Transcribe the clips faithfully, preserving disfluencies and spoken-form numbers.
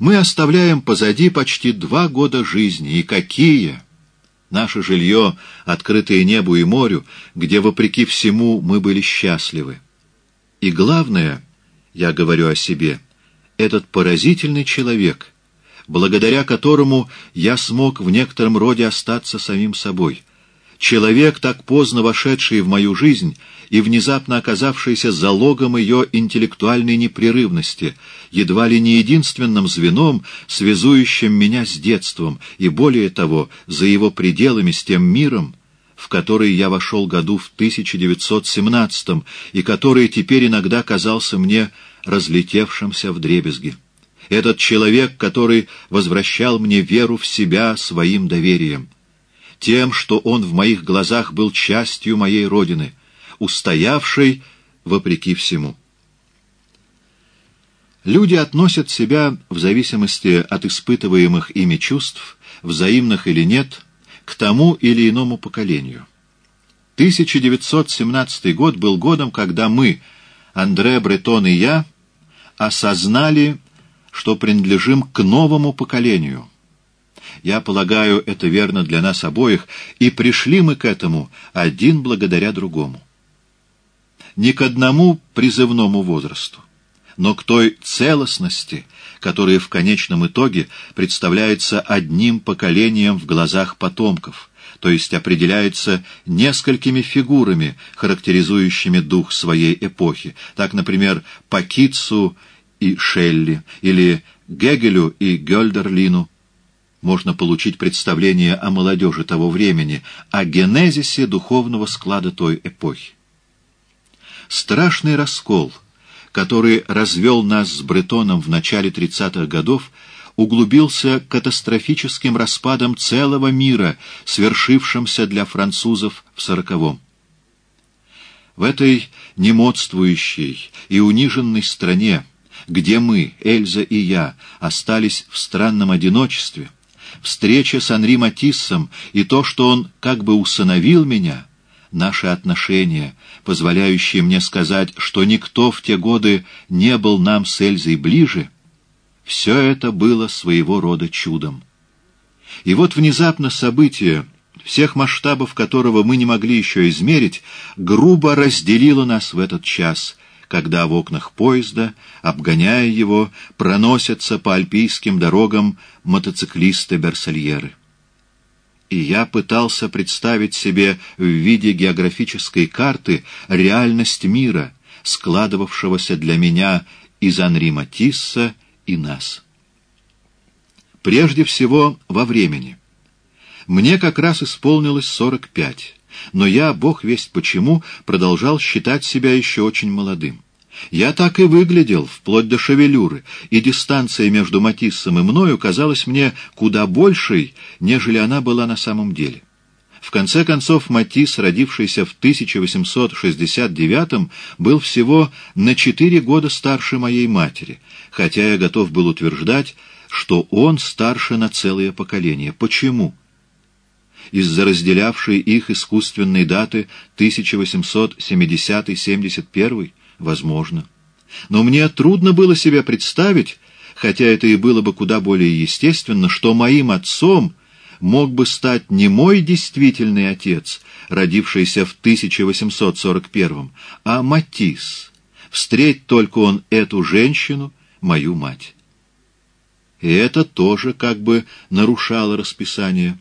Мы оставляем позади почти два года жизни, и какие! Наше жилье, открытое небу и морю, где, вопреки всему, мы были счастливы. И главное, я говорю о себе, этот поразительный человек, благодаря которому я смог в некотором роде остаться самим собой. Человек, так поздно вошедший в мою жизнь и внезапно оказавшийся залогом ее интеллектуальной непрерывности, едва ли не единственным звеном, связующим меня с детством, и более того, за его пределами с тем миром, в который я вошел году в тысяча девятьсот семнадцатом, и который теперь иногда казался мне разлетевшимся вдребезги. Этот человек, который возвращал мне веру в себя своим доверием. Тем, что он в моих глазах был частью моей родины, устоявшей вопреки всему. Люди относят себя, в зависимости от испытываемых ими чувств, взаимных или нет, к тому или иному поколению. тысяча девятьсот семнадцатый год был годом, когда мы, Андре Бретон и я, осознали, что принадлежим к новому поколению. Я полагаю, это верно для нас обоих, и пришли мы к этому один благодаря другому. Не к одному призывному возрасту, но к той целостности, которая в конечном итоге представляется одним поколением в глазах потомков, то есть определяется несколькими фигурами, характеризующими дух своей эпохи, так, например, по Китсу и Шелли, или Гегелю и Гёльдерлину. Можно получить представление о молодежи того времени, о генезисе духовного склада той эпохи. Страшный раскол, который развел нас с Бретоном в начале тридцатых годов, углубился катастрофическим распадом целого мира, свершившимся для французов в сороковом. В этой немодствующей и униженной стране, где мы, Эльза и я, остались в странном одиночестве, встреча с Анри Матиссом и то, что он как бы усыновил меня, наши отношения, позволяющие мне сказать, что никто в те годы не был нам с Эльзой ближе, все это было своего рода чудом. И вот внезапно событие, всех масштабов которого мы не могли еще измерить, грубо разделило нас в этот час, когда в окнах поезда, обгоняя его, проносятся по альпийским дорогам мотоциклисты-берсальеры. И я пытался представить себе в виде географической карты реальность мира, складывавшегося для меня из Анри Матисса и нас. Прежде всего, во времени. Мне как раз исполнилось сорок пять, но я, бог весть почему, продолжал считать себя еще очень молодым. Я так и выглядел, вплоть до шевелюры, и дистанция между Матиссом и мною казалась мне куда большей, нежели она была на самом деле. В конце концов, Матисс, родившийся в тысяча восемьсот шестьдесят девятом, был всего на четыре года старше моей матери, хотя я готов был утверждать, что он старше на целое поколение. Почему? Из-за разделявшей их искусственной даты тысяча восемьсот семидесятый — семьдесят первый? Возможно. Но мне трудно было себе представить, хотя это и было бы куда более естественно, что моим отцом мог бы стать не мой действительный отец, родившийся в тысяча восемьсот сорок первом, а Матисс. Встреть только он эту женщину, мою мать. И это тоже как бы нарушало расписание.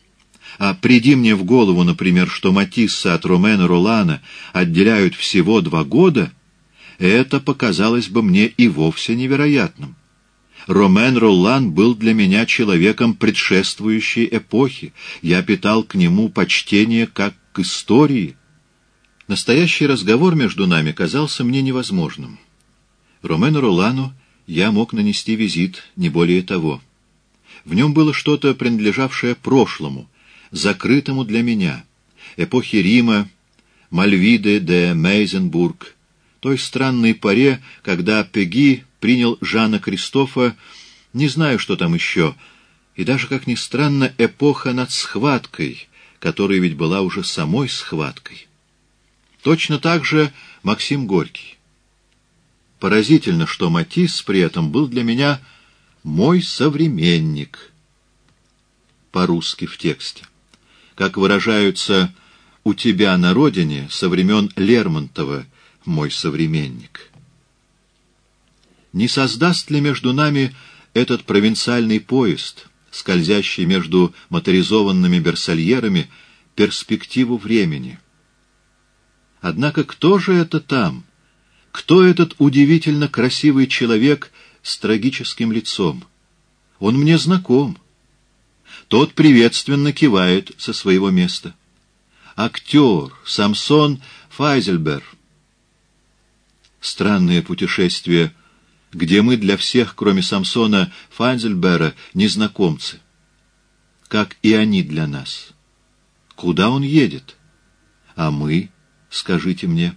А приди мне в голову, например, что Матисса от Ромена Ролана отделяют всего два года, это показалось бы мне и вовсе невероятным. Ромен Роллан был для меня человеком предшествующей эпохи. Я питал к нему почтение как к истории. Настоящий разговор между нами казался мне невозможным. Ромену Роллану я мог нанести визит, не более того. В нем было что-то, принадлежавшее прошлому, закрытому для меня, эпохи Рима, Мальвиде де Мейзенбург, той странной поре, когда Пеги принял Жана Кристофа, не знаю, что там еще, и даже, как ни странно, эпоха над схваткой, которая ведь была уже самой схваткой. Точно так же Максим Горький. Поразительно, что Матисс при этом был для меня «Мой современник» по-русски в тексте. Как выражаются «у тебя на родине» со времен Лермонтова «мой современник». Не создаст ли между нами этот провинциальный поезд, скользящий между моторизованными берсальерами, перспективу времени? Однако кто же это там? Кто этот удивительно красивый человек с трагическим лицом? Он мне знаком. Тот приветственно кивает со своего места. Актер Самсон Файзельбер. Странное путешествие, где мы для всех, кроме Самсона Файзельбера, незнакомцы. Как и они для нас. Куда он едет? А мы, скажите мне.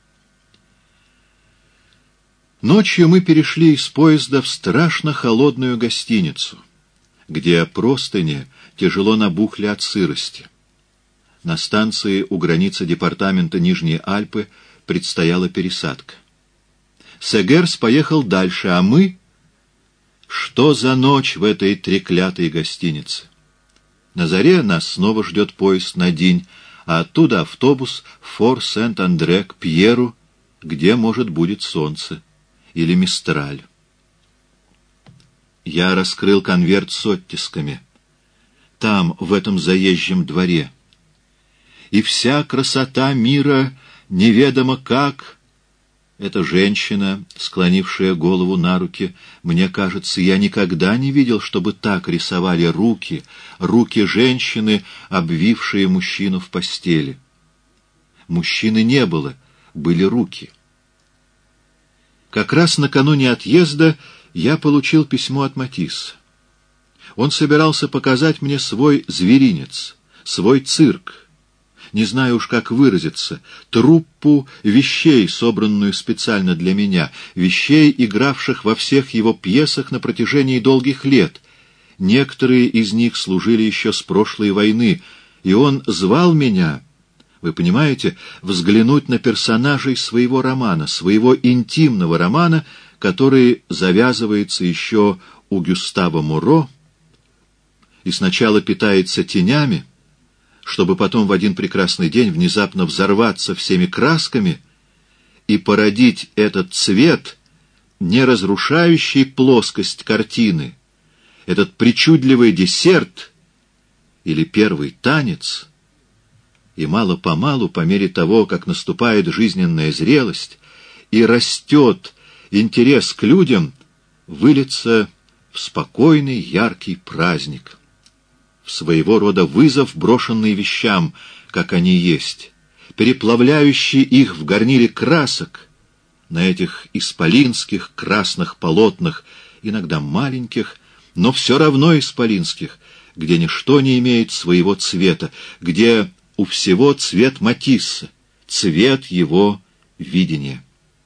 Ночью мы перешли из поезда в страшно холодную гостиницу, где простыни тяжело набухли от сырости. На станции у границы департамента Нижние Альпы предстояла пересадка. Сегерс поехал дальше, а мы... Что за ночь в этой треклятой гостинице? На заре нас снова ждет поезд на Динь, а оттуда автобус в Фор-Сент-Андре к Пьеру, где, может, будет солнце, или Мистраль. Я раскрыл конверт с оттисками. Там, в этом заезжем дворе. И вся красота мира неведомо как... Эта женщина, склонившая голову на руки, мне кажется, я никогда не видел, чтобы так рисовали руки, руки женщины, обвившие мужчину в постели. Мужчины не было, были руки. Как раз накануне отъезда я получил письмо от Матисса. Он собирался показать мне свой зверинец, свой цирк, не знаю уж как выразиться, труппу вещей, собранную специально для меня, вещей, игравших во всех его пьесах на протяжении долгих лет. Некоторые из них служили еще с прошлой войны, и он звал меня, вы понимаете, взглянуть на персонажей своего романа, своего интимного романа, который завязывается еще у Гюстава Моро и сначала питается тенями, чтобы потом в один прекрасный день внезапно взорваться всеми красками и породить этот цвет, не разрушающий плоскость картины, этот причудливый десерт или первый танец, и мало-помалу, по мере того, как наступает жизненная зрелость и растет интерес к людям, выльется в спокойный яркий праздник, своего рода вызов, брошенный вещам, как они есть, переплавляющий их в горниле красок, на этих исполинских красных полотнах, иногда маленьких, но все равно исполинских, где ничто не имеет своего цвета, где у всего цвет Матисса, цвет его видения.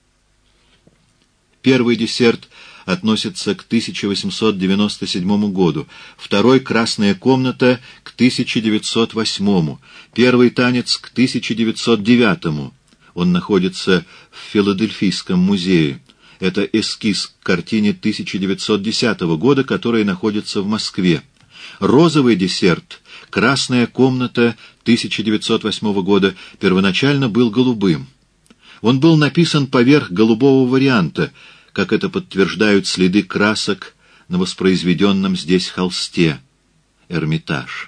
Первый десерт относится к тысяча восемьсот девяносто седьмому году, второй «Красная комната» к тысяча девятьсот восьмому, первый танец к тысяча девятьсот девятому. Он находится в Филадельфийском музее. Это эскиз к картине тысяча девятьсот десятого года, которая находится в Москве. Розовый десерт «Красная комната» тысяча девятьсот восьмого года первоначально был голубым. Он был написан поверх голубого варианта, как это подтверждают следы красок на воспроизведенном здесь холсте. Эрмитаж.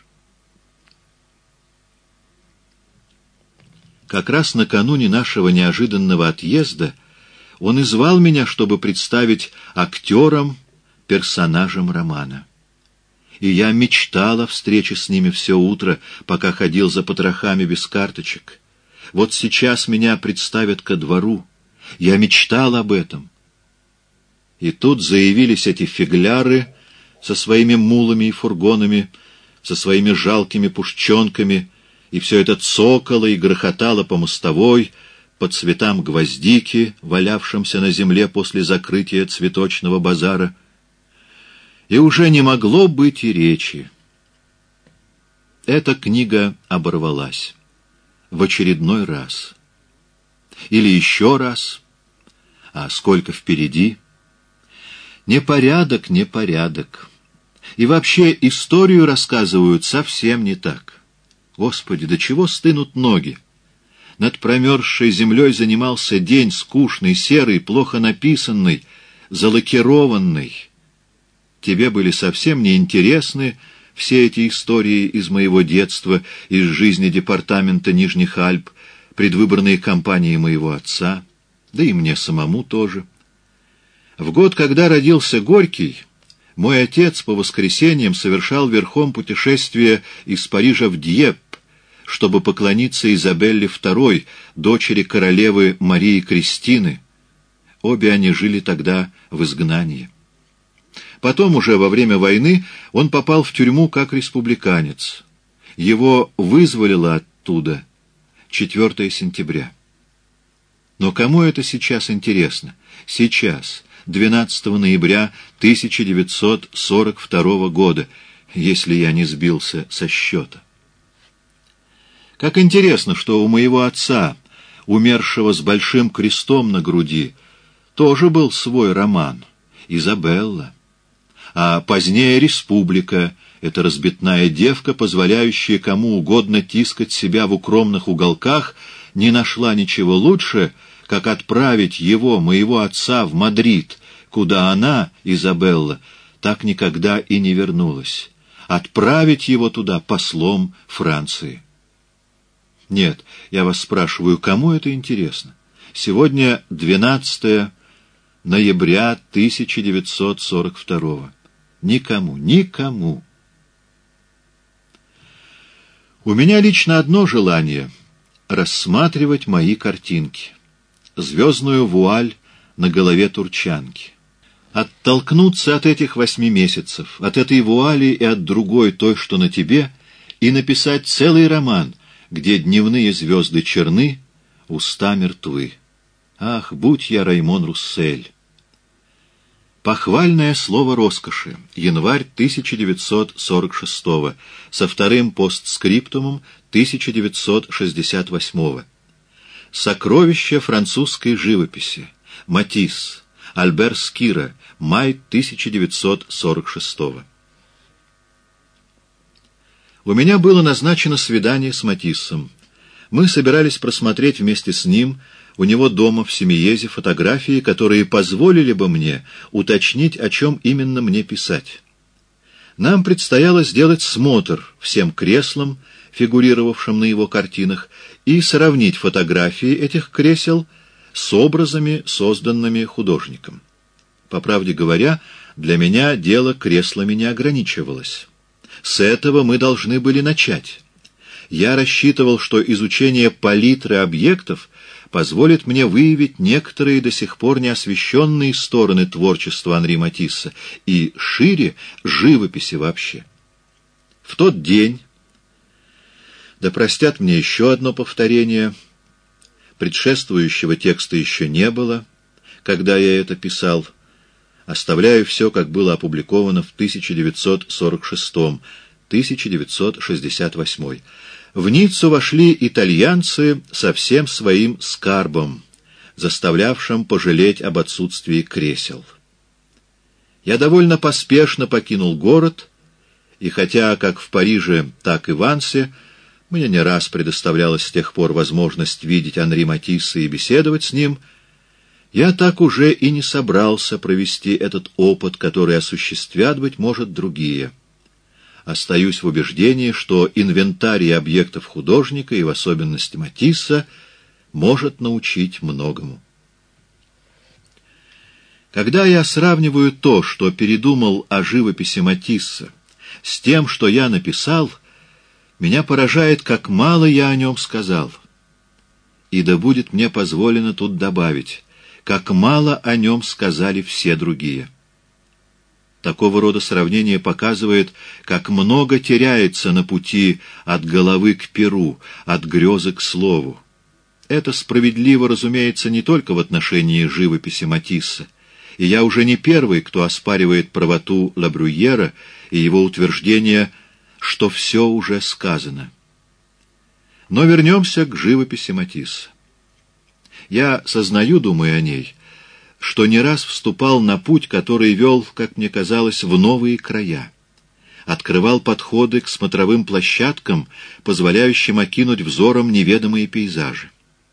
Как раз накануне нашего неожиданного отъезда он и звал меня, чтобы представить актерам, персонажам романа. И я мечтал о встрече с ними все утро, пока ходил за потрохами без карточек. Вот сейчас меня представят ко двору. Я мечтал об этом. И тут заявились эти фигляры со своими мулами и фургонами, со своими жалкими пушченками, и все это цокало и грохотало по мостовой, по цветам гвоздики, валявшимся на земле после закрытия цветочного базара. И уже не могло быть и речи. Эта книга оборвалась. В очередной раз. Или еще раз. А сколько впереди? Непорядок, непорядок. И вообще историю рассказывают совсем не так. Господи, до чего стынут ноги! Над промерзшей землей занимался день скучный, серый, плохо написанный, залакированный. Тебе были совсем неинтересны все эти истории из моего детства, из жизни департамента Нижних Альп, предвыборные кампании моего отца, да и мне самому тоже. В год, когда родился Горький, мой отец по воскресеньям совершал верхом путешествие из Парижа в Дьепп, чтобы поклониться Изабелле второй, дочери королевы Марии Кристины. Обе они жили тогда в изгнании. Потом, уже во время войны, он попал в тюрьму как республиканец. Его вызволило оттуда четвёртого сентября. Но кому это сейчас интересно? Сейчас, двенадцатого ноября тысяча девятьсот сорок второго года, если я не сбился со счета. Как интересно, что у моего отца, умершего с большим крестом на груди, тоже был свой роман «Изабелла». А позднее «Республика» — это разбитная девка, позволяющая кому угодно тискать себя в укромных уголках, не нашла ничего лучше, как отправить его, моего отца, в Мадрид, куда она, Изабелла, так никогда и не вернулась. Отправить его туда послом Франции. Нет, я вас спрашиваю, кому это интересно? Сегодня двенадцатого ноября тысяча девятьсот сорок второго. Никому, никому. У меня лично одно желание — рассматривать мои картинки. Звездную вуаль на голове турчанки. Оттолкнуться от этих восьми месяцев, от этой вуали и от другой, той, что на тебе, и написать целый роман, где дневные звезды черны, уста мертвы. Ах, будь я Раймон Руссель! Похвальное слово роскоши. Январь тысяча девятьсот сорок шестого. Со вторым постскриптумом тысяча девятьсот шестьдесят восьмого. Сокровища французской живописи. Матисс. Альбер Скира. Май тысяча девятьсот сорок шестого. У меня было назначено свидание с Матиссом. Мы собирались просмотреть вместе с ним у него дома в Семиезе фотографии, которые позволили бы мне уточнить, о чем именно мне писать. Нам предстояло сделать смотр всем креслам, фигурировавшим на его картинах, и сравнить фотографии этих кресел с образами, созданными художником. По правде говоря, для меня дело креслами не ограничивалось. С этого мы должны были начать. Я рассчитывал, что изучение палитры объектов позволит мне выявить некоторые до сих пор неосвещенные стороны творчества Анри Матисса и, шире, живописи вообще. В тот день, да простят мне еще одно повторение, предшествующего текста еще не было, когда я это писал, оставляю все, как было опубликовано в тысяча девятьсот сорок шестом — тысяча девятьсот шестьдесят восьмом. В Ниццу вошли итальянцы со всем своим скарбом, заставлявшим пожалеть об отсутствии кресел. Я довольно поспешно покинул город, и хотя как в Париже, так и в Ансе мне не раз предоставлялась с тех пор возможность видеть Анри Матисса и беседовать с ним, я так уже и не собрался провести этот опыт, который осуществят, быть может, другие. Остаюсь в убеждении, что инвентарий объектов художника, и в особенности Матисса, может научить многому. Когда я сравниваю то, что передумал о живописи Матисса, с тем, что я написал, меня поражает, как мало я о нем сказал. И да будет мне позволено тут добавить, как мало о нем сказали все другие. Такого рода сравнение показывает, как много теряется на пути от головы к перу, от грезы к слову. Это справедливо, разумеется, не только в отношении живописи Матисса, и я уже не первый, кто оспаривает правоту Ла Брюера и его утверждение, что все уже сказано. Но вернемся к живописи Матисса. Я сознаю, думая о ней, что не раз вступал на путь, который вел, как мне казалось, в новые края. Открывал подходы к смотровым площадкам, позволяющим окинуть взором неведомые пейзажи.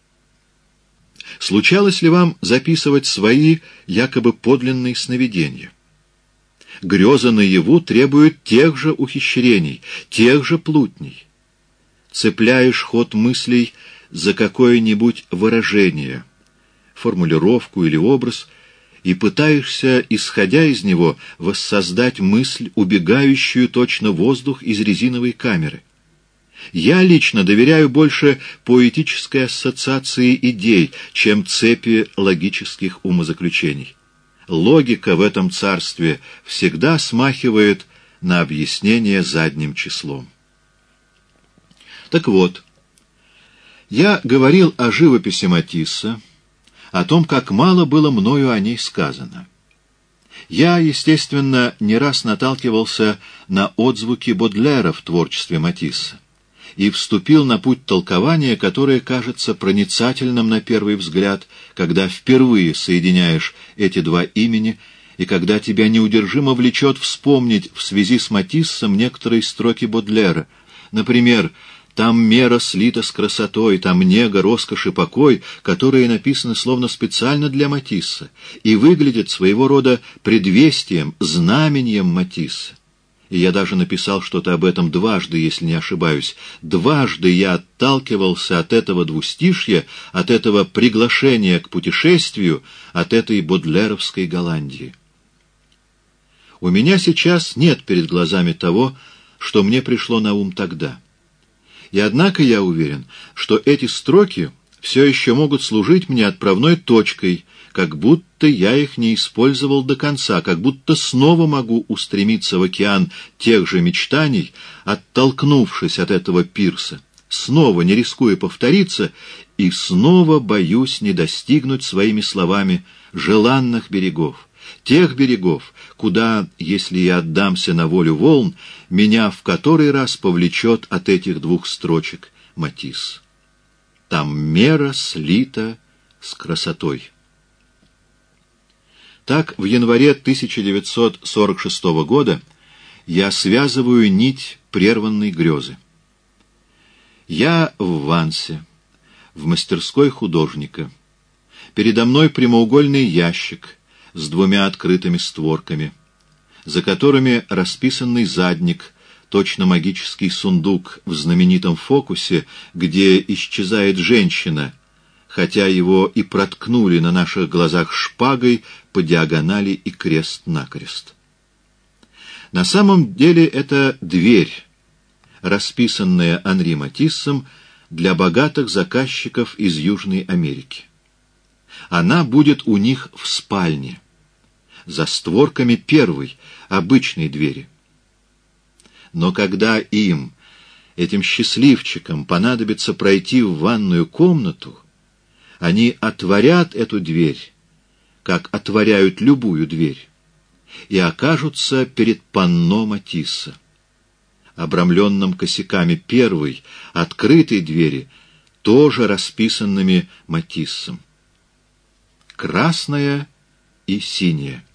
Случалось ли вам записывать свои якобы подлинные сновидения? Греза наяву требуют тех же ухищрений, тех же плутней. Цепляешь ход мыслей за какое-нибудь выражение, формулировку или образ, и пытаешься, исходя из него, воссоздать мысль, убегающую точно воздух из резиновой камеры. Я лично доверяю больше поэтической ассоциации идей, чем цепи логических умозаключений. Логика в этом царстве всегда смахивает на объяснение задним числом. Так вот, я говорил о живописи Матисса, о том, как мало было мною о ней сказано. Я, естественно, не раз наталкивался на отзвуки Бодлера в творчестве Матисса и вступил на путь толкования, которое кажется проницательным на первый взгляд, когда впервые соединяешь эти два имени и когда тебя неудержимо влечет вспомнить в связи с Матиссом некоторые строки Бодлера. Например, «Там мера слита с красотой, там нега, роскошь и покой», которые написаны словно специально для Матисса и выглядят своего рода предвестием, знамением Матисса. И я даже написал что-то об этом дважды, если не ошибаюсь. Дважды я отталкивался от этого двустишья, от этого приглашения к путешествию, от этой бодлеровской Голландии. У меня сейчас нет перед глазами того, что мне пришло на ум тогда. И однако я уверен, что эти строки все еще могут служить мне отправной точкой, как будто я их не использовал до конца, как будто снова могу устремиться в океан тех же мечтаний, оттолкнувшись от этого пирса, снова не рискуя повториться, и снова боюсь не достигнуть своими словами желанных берегов, тех берегов, куда, если я отдамся на волю волн, меня в который раз повлечет от этих двух строчек Матисс. Там мера слита с красотой. Так, в январе тысяча девятьсот сорок шестого года я связываю нить прерванной грезы. Я в Вансе, в мастерской художника. Передо мной прямоугольный ящик с двумя открытыми створками, за которыми расписанный задник, точно магический сундук в знаменитом фокусе, где исчезает женщина, хотя его и проткнули на наших глазах шпагой по диагонали и крест-накрест. На самом деле это дверь, расписанная Анри Матиссом для богатых заказчиков из Южной Америки. Она будет у них в спальне, за створками первой, обычной двери. Но когда им, этим счастливчикам, понадобится пройти в ванную комнату, они отворят эту дверь, как отворяют любую дверь, и окажутся перед панно Матисса, обрамленным косяками первой, открытой двери, тоже расписанными Матиссом. Красная и синяя.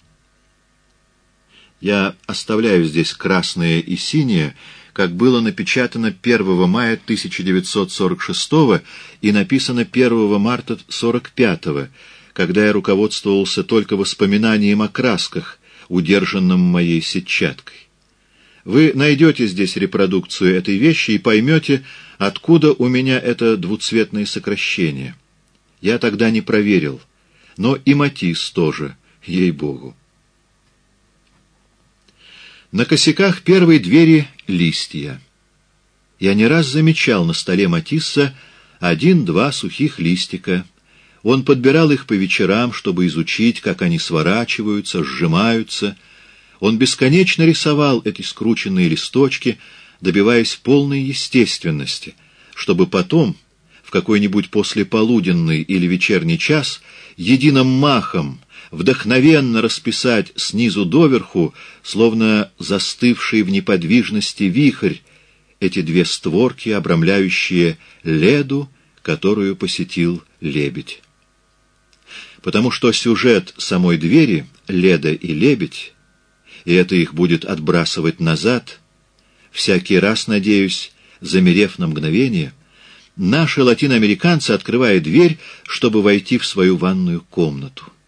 Я оставляю здесь красное и синее, как было напечатано первого мая тысяча девятьсот сорок шестого и написано первого марта сорок пятого, когда я руководствовался только воспоминанием о красках, удержанном моей сетчаткой. Вы найдете здесь репродукцию этой вещи и поймете, откуда у меня это двуцветное сокращение. Я тогда не проверил, но и Матисс тоже, ей-богу. На косяках первой двери листья. Я не раз замечал на столе Матисса один-два сухих листика. Он подбирал их по вечерам, чтобы изучить, как они сворачиваются, сжимаются. Он бесконечно рисовал эти скрученные листочки, добиваясь полной естественности, чтобы потом, в какой-нибудь послеполуденный или вечерний час, единым махом, вдохновенно расписать снизу доверху, словно застывший в неподвижности вихрь, эти две створки, обрамляющие Леду, которую посетил лебедь. потому что сюжет самой двери «Леда и лебедь», и это их будет отбрасывать назад, всякий раз, надеюсь, замерев на мгновение, наши латиноамериканцы, открывая дверь, чтобы войти в свою ванную комнату.